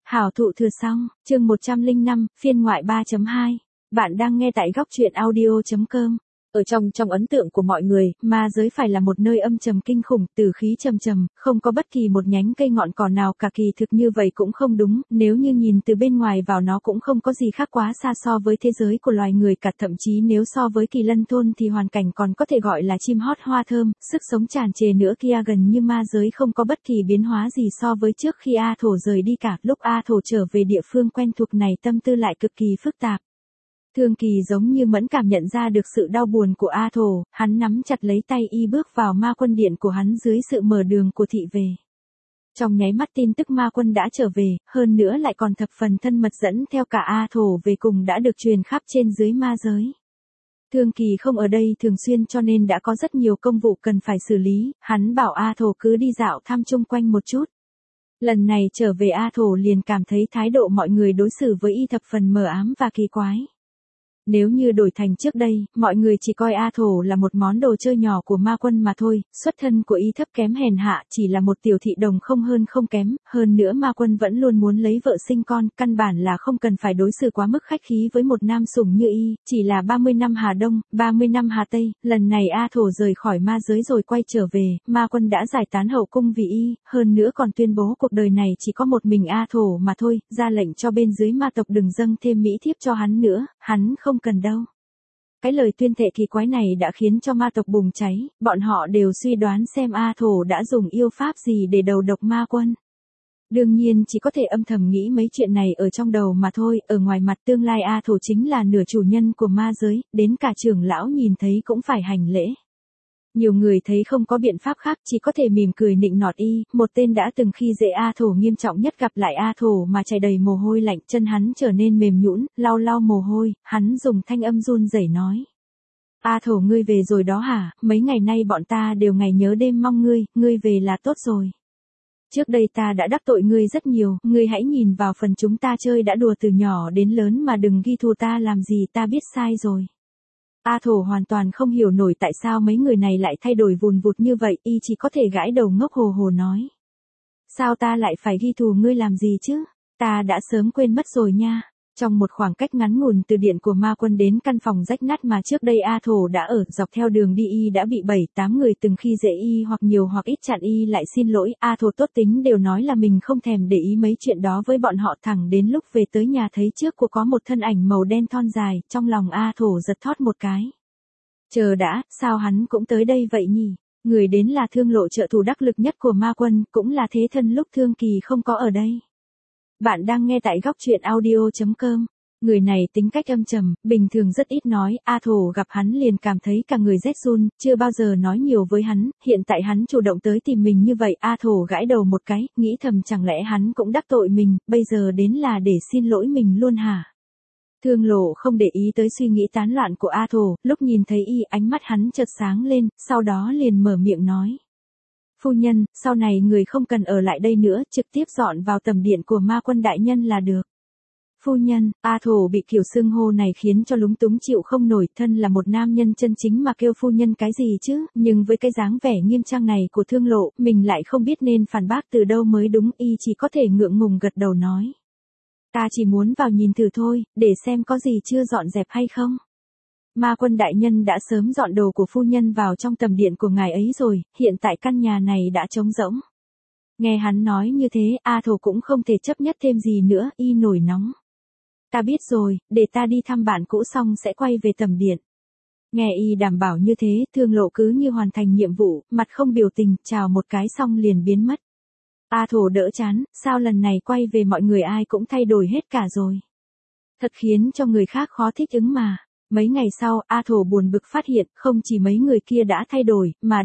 Hảo thụ thừa xong, chương 105, phiên ngoại 3.2. Bạn đang nghe tại góc truyện audio.com. Ở trong ấn tượng của mọi người, ma giới phải là một nơi âm trầm kinh khủng, tử khí trầm trầm, không có bất kỳ một nhánh cây ngọn cỏ nào cả. Kỳ thực như vậy cũng không đúng, nếu như nhìn từ bên ngoài vào nó cũng không có gì khác quá xa so với thế giới của loài người cả, thậm chí nếu so với Kỳ Lân thôn thì hoàn cảnh còn có thể gọi là chim hót hoa thơm, sức sống tràn trề nữa kia, gần như ma giới không có bất kỳ biến hóa gì so với trước khi A Thổ rời đi cả. Lúc A Thổ trở về địa phương quen thuộc này, tâm tư lại cực kỳ phức tạp. Thương Kỳ giống như mẫn cảm nhận ra được sự đau buồn của A Thổ, hắn nắm chặt lấy tay y bước vào ma quân điện của hắn dưới sự mở đường của thị về. Trong nháy mắt tin tức ma quân đã trở về, hơn nữa lại còn thập phần thân mật dẫn theo cả A Thổ về cùng đã được truyền khắp trên dưới ma giới. Thương Kỳ không ở đây thường xuyên cho nên đã có rất nhiều công vụ cần phải xử lý, hắn bảo A Thổ cứ đi dạo thăm chung quanh một chút. Lần này trở về A Thổ liền cảm thấy thái độ mọi người đối xử với y thập phần mờ ám và kỳ quái. Nếu như đổi thành trước đây, mọi người chỉ coi A Thổ là một món đồ chơi nhỏ của ma quân mà thôi, xuất thân của y thấp kém hèn hạ, chỉ là một tiểu thị đồng không hơn không kém, hơn nữa ma quân vẫn luôn muốn lấy vợ sinh con, căn bản là không cần phải đối xử quá mức khách khí với một nam sủng như y, chỉ là 30 năm Hà Đông, 30 năm Hà Tây, lần này A Thổ rời khỏi ma giới rồi quay trở về, ma quân đã giải tán hậu cung vì y, hơn nữa còn tuyên bố cuộc đời này chỉ có một mình A Thổ mà thôi, ra lệnh cho bên dưới ma tộc đừng dâng thêm mỹ thiếp cho hắn nữa, hắn không cần đâu. Cái lời tuyên thệ kỳ quái này đã khiến cho ma tộc bùng cháy, bọn họ đều suy đoán xem A Thổ đã dùng yêu pháp gì để đầu độc ma quân. Đương nhiên chỉ có thể âm thầm nghĩ mấy chuyện này ở trong đầu mà thôi, ở ngoài mặt tương lai A Thổ chính là nửa chủ nhân của ma giới, đến cả trưởng lão nhìn thấy cũng phải hành lễ. Nhiều người thấy không có biện pháp khác chỉ có thể mỉm cười nịnh nọt y, một tên đã từng khi dễ A Thổ nghiêm trọng nhất gặp lại A Thổ mà chảy đầy mồ hôi lạnh, chân hắn trở nên mềm nhũn, lau lau mồ hôi, hắn dùng thanh âm run rẩy nói. A Thổ ngươi về rồi đó hả, mấy ngày nay bọn ta đều ngày nhớ đêm mong ngươi về là tốt rồi. Trước đây ta đã đắc tội ngươi rất nhiều, ngươi hãy nhìn vào phần chúng ta chơi đã đùa từ nhỏ đến lớn mà đừng ghi thù ta làm gì, ta biết sai rồi. A Thổ hoàn toàn không hiểu nổi tại sao mấy người này lại thay đổi vùn vụt như vậy, y chỉ có thể gãi đầu ngốc hồ hồ nói. Sao ta lại phải ghi thù ngươi làm gì chứ, ta đã sớm quên mất rồi nha. Trong một khoảng cách ngắn ngủn từ điện của ma quân đến căn phòng rách nát mà trước đây A Thổ đã ở, dọc theo đường đi y đã bị 7-8 người từng khi dễ y hoặc nhiều hoặc ít chặn y lại xin lỗi, A Thổ tốt tính đều nói là mình không thèm để ý mấy chuyện đó với bọn họ, thẳng đến lúc về tới nhà thấy trước của có một thân ảnh màu đen thon dài, trong lòng A Thổ giật thót một cái. Chờ đã, sao hắn cũng tới đây vậy nhỉ? Người đến là Thương Lộ, trợ thủ đắc lực nhất của ma quân, cũng là thế thân lúc Thương Kỳ không có ở đây. Bạn đang nghe tại góc truyện audio.com. Người này tính cách âm trầm, bình thường rất ít nói, A Thổ gặp hắn liền cảm thấy cả người rét run, chưa bao giờ nói nhiều với hắn, hiện tại hắn chủ động tới tìm mình như vậy, A Thổ gãi đầu một cái, nghĩ thầm chẳng lẽ hắn cũng đắc tội mình, bây giờ đến là để xin lỗi mình luôn hả? Thương Lộ không để ý tới suy nghĩ tán loạn của A Thổ, lúc nhìn thấy y ánh mắt hắn chợt sáng lên, sau đó liền mở miệng nói. Phu nhân, sau này người không cần ở lại đây nữa, trực tiếp dọn vào tầm điện của ma quân đại nhân là được. Phu nhân, A Thổ bị kiểu xưng hô này khiến cho lúng túng chịu không nổi, thân là một nam nhân chân chính mà kêu phu nhân cái gì chứ, nhưng với cái dáng vẻ nghiêm trang này của Thương Lộ, mình lại không biết nên phản bác từ đâu mới đúng, y chỉ có thể ngượng ngùng gật đầu nói. Ta chỉ muốn vào nhìn thử thôi, để xem có gì chưa dọn dẹp hay không. Ma quân đại nhân đã sớm dọn đồ của phu nhân vào trong tầm điện của ngài ấy rồi, hiện tại căn nhà này đã trống rỗng. Nghe hắn nói như thế, A Thổ cũng không thể chấp nhất thêm gì nữa, y nổi nóng. Ta biết rồi, để ta đi thăm bạn cũ xong sẽ quay về tầm điện. Nghe y đảm bảo như thế, Thương Lộ cứ như hoàn thành nhiệm vụ, mặt không biểu tình, chào một cái xong liền biến mất. A Thổ đỡ chán, sao lần này quay về mọi người ai cũng thay đổi hết cả rồi. Thật khiến cho người khác khó thích ứng mà. Mấy ngày sau, A Thổ buồn bực phát hiện, không chỉ mấy người kia đã thay đổi, mà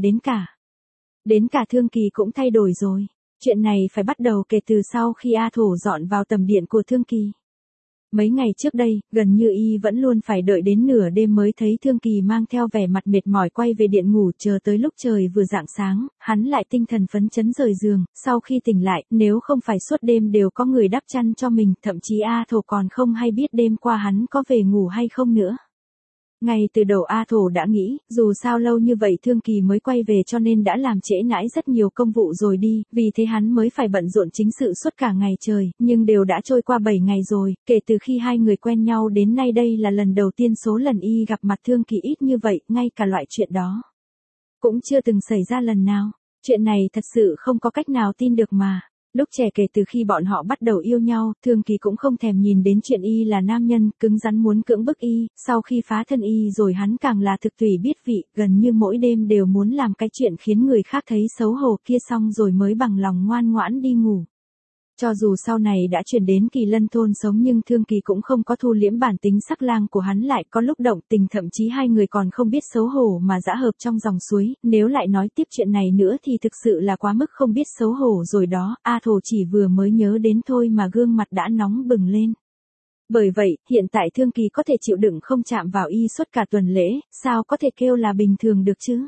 đến cả Thương Kỳ cũng thay đổi rồi. Chuyện này phải bắt đầu kể từ sau khi A Thổ dọn vào tầm điện của Thương Kỳ. Mấy ngày trước đây, gần như y vẫn luôn phải đợi đến nửa đêm mới thấy Thương Kỳ mang theo vẻ mặt mệt mỏi quay về điện ngủ, chờ tới lúc trời vừa rạng sáng, hắn lại tinh thần phấn chấn rời giường, sau khi tỉnh lại, nếu không phải suốt đêm đều có người đắp chăn cho mình, thậm chí A Thổ còn không hay biết đêm qua hắn có về ngủ hay không nữa. Ngay từ đầu A Thổ đã nghĩ, dù sao lâu như vậy Thương Kỳ mới quay về cho nên đã làm trễ nãi rất nhiều công vụ rồi đi, vì thế hắn mới phải bận rộn chính sự suốt cả ngày trời, nhưng đều đã trôi qua 7 ngày rồi, kể từ khi hai người quen nhau đến nay đây là lần đầu tiên số lần y gặp mặt Thương Kỳ ít như vậy, ngay cả loại chuyện đó cũng chưa từng xảy ra lần nào. Chuyện này thật sự không có cách nào tin được mà. Lúc trẻ kể từ khi bọn họ bắt đầu yêu nhau, Thương Kỳ cũng không thèm nhìn đến chuyện y là nam nhân, cứng rắn muốn cưỡng bức y, sau khi phá thân y rồi hắn càng là thực tùy biết vị, gần như mỗi đêm đều muốn làm cái chuyện khiến người khác thấy xấu hổ kia xong rồi mới bằng lòng ngoan ngoãn đi ngủ. Cho dù sau này đã chuyển đến Kỳ Lân thôn sống nhưng Thương Kỳ cũng không có thu liễm bản tính sắc lang của hắn lại có lúc động tình, thậm chí hai người còn không biết xấu hổ mà dã hợp trong dòng suối, nếu lại nói tiếp chuyện này nữa thì thực sự là quá mức không biết xấu hổ rồi đó. A Thổ chỉ vừa mới nhớ đến thôi mà gương mặt đã nóng bừng lên. Bởi vậy, hiện tại Thương Kỳ có thể chịu đựng không chạm vào y suốt cả tuần lễ, sao có thể kêu là bình thường được chứ?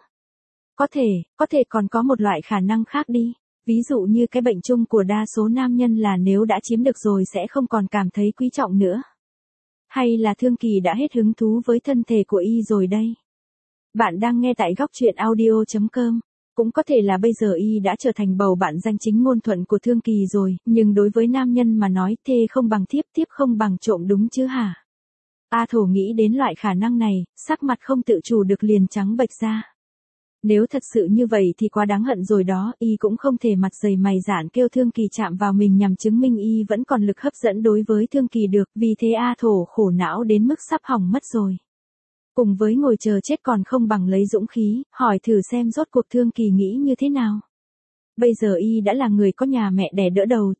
Có thể còn có một loại khả năng khác đi. Ví dụ như cái bệnh chung của đa số nam nhân là nếu đã chiếm được rồi sẽ không còn cảm thấy quý trọng nữa. Hay là Thương Kỳ đã hết hứng thú với thân thể của y rồi đây? Bạn đang nghe tại góc truyện audio.com. Cũng có thể là bây giờ y đã trở thành bầu bạn danh chính ngôn thuận của Thương Kỳ rồi, nhưng đối với nam nhân mà nói thê không bằng thiếp, thiếp không bằng trộm đúng chứ hả? A Thổ nghĩ đến loại khả năng này, sắc mặt không tự chủ được liền trắng bệch ra. Nếu thật sự như vậy thì quá đáng hận rồi đó, y cũng không thể mặt dày mày dạn kêu Thương Kỳ chạm vào mình nhằm chứng minh y vẫn còn lực hấp dẫn đối với Thương Kỳ được, vì thế A Thổ khổ não đến mức sắp hỏng mất rồi. Cùng với ngồi chờ chết còn không bằng lấy dũng khí, hỏi thử xem rốt cuộc Thương Kỳ nghĩ như thế nào. Bây giờ y đã là người có nhà mẹ đẻ đỡ đầu,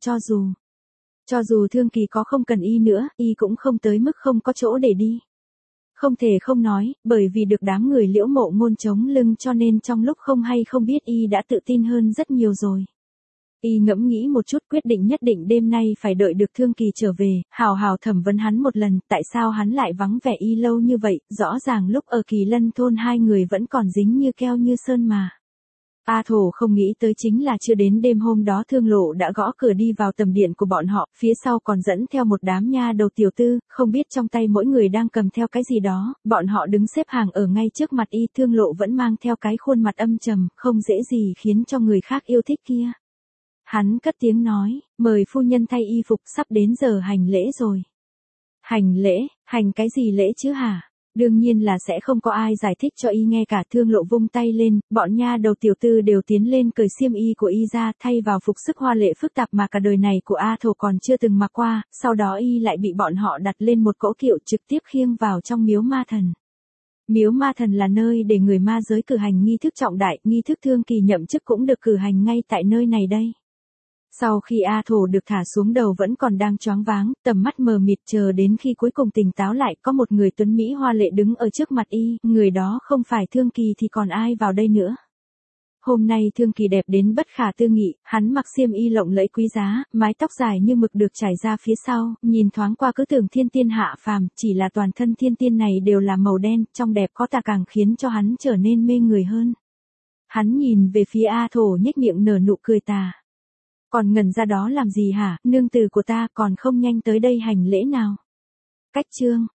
cho dù Thương Kỳ có không cần y nữa, y cũng không tới mức không có chỗ để đi. Không thể không nói, bởi vì được đám người Liễu Mộ Ngôn chống lưng cho nên trong lúc không hay không biết y đã tự tin hơn rất nhiều rồi. Y ngẫm nghĩ một chút quyết định nhất định đêm nay phải đợi được Thương Kỳ trở về, hào hào thẩm vấn hắn một lần, tại sao hắn lại vắng vẻ y lâu như vậy, rõ ràng lúc ở Kỳ Lân thôn hai người vẫn còn dính như keo như sơn mà. A Thổ không nghĩ tới chính là chưa đến đêm hôm đó Thương Lộ đã gõ cửa đi vào tầm điện của bọn họ, phía sau còn dẫn theo một đám nha đầu tiểu tư, không biết trong tay mỗi người đang cầm theo cái gì đó, bọn họ đứng xếp hàng ở ngay trước mặt y, Thương Lộ vẫn mang theo cái khuôn mặt âm trầm, không dễ gì khiến cho người khác yêu thích kia. Hắn cất tiếng nói, mời phu nhân thay y phục, sắp đến giờ hành lễ rồi. Hành lễ, hành cái gì lễ chứ hả? Đương nhiên là sẽ không có ai giải thích cho y nghe cả. Thương Lộ vung tay lên, bọn nha đầu tiểu tư đều tiến lên cởi xiêm y của y ra, thay vào phục sức hoa lệ phức tạp mà cả đời này của A Thổ còn chưa từng mặc qua, sau đó y lại bị bọn họ đặt lên một cỗ kiệu trực tiếp khiêng vào trong miếu ma thần. Miếu ma thần là nơi để người ma giới cử hành nghi thức trọng đại, nghi thức Thương Kỳ nhậm chức cũng được cử hành ngay tại nơi này đây. Sau khi A Thổ được thả xuống đầu vẫn còn đang choáng váng, tầm mắt mờ mịt chờ đến khi cuối cùng tỉnh táo lại có một người tuấn Mỹ hoa lệ đứng ở trước mặt y, người đó không phải Thương Kỳ thì còn ai vào đây nữa. Hôm nay Thương Kỳ đẹp đến bất khả tư nghị, hắn mặc xiêm y lộng lẫy quý giá, mái tóc dài như mực được trải ra phía sau, nhìn thoáng qua cứ tưởng thiên tiên hạ phàm, chỉ là toàn thân thiên tiên này đều là màu đen, trong đẹp có tà càng khiến cho hắn trở nên mê người hơn. Hắn nhìn về phía A Thổ nhếch miệng nở nụ cười tà. Còn ngẩn ra đó làm gì hả, nương tử của ta, còn không nhanh tới đây hành lễ nào. Cách chương,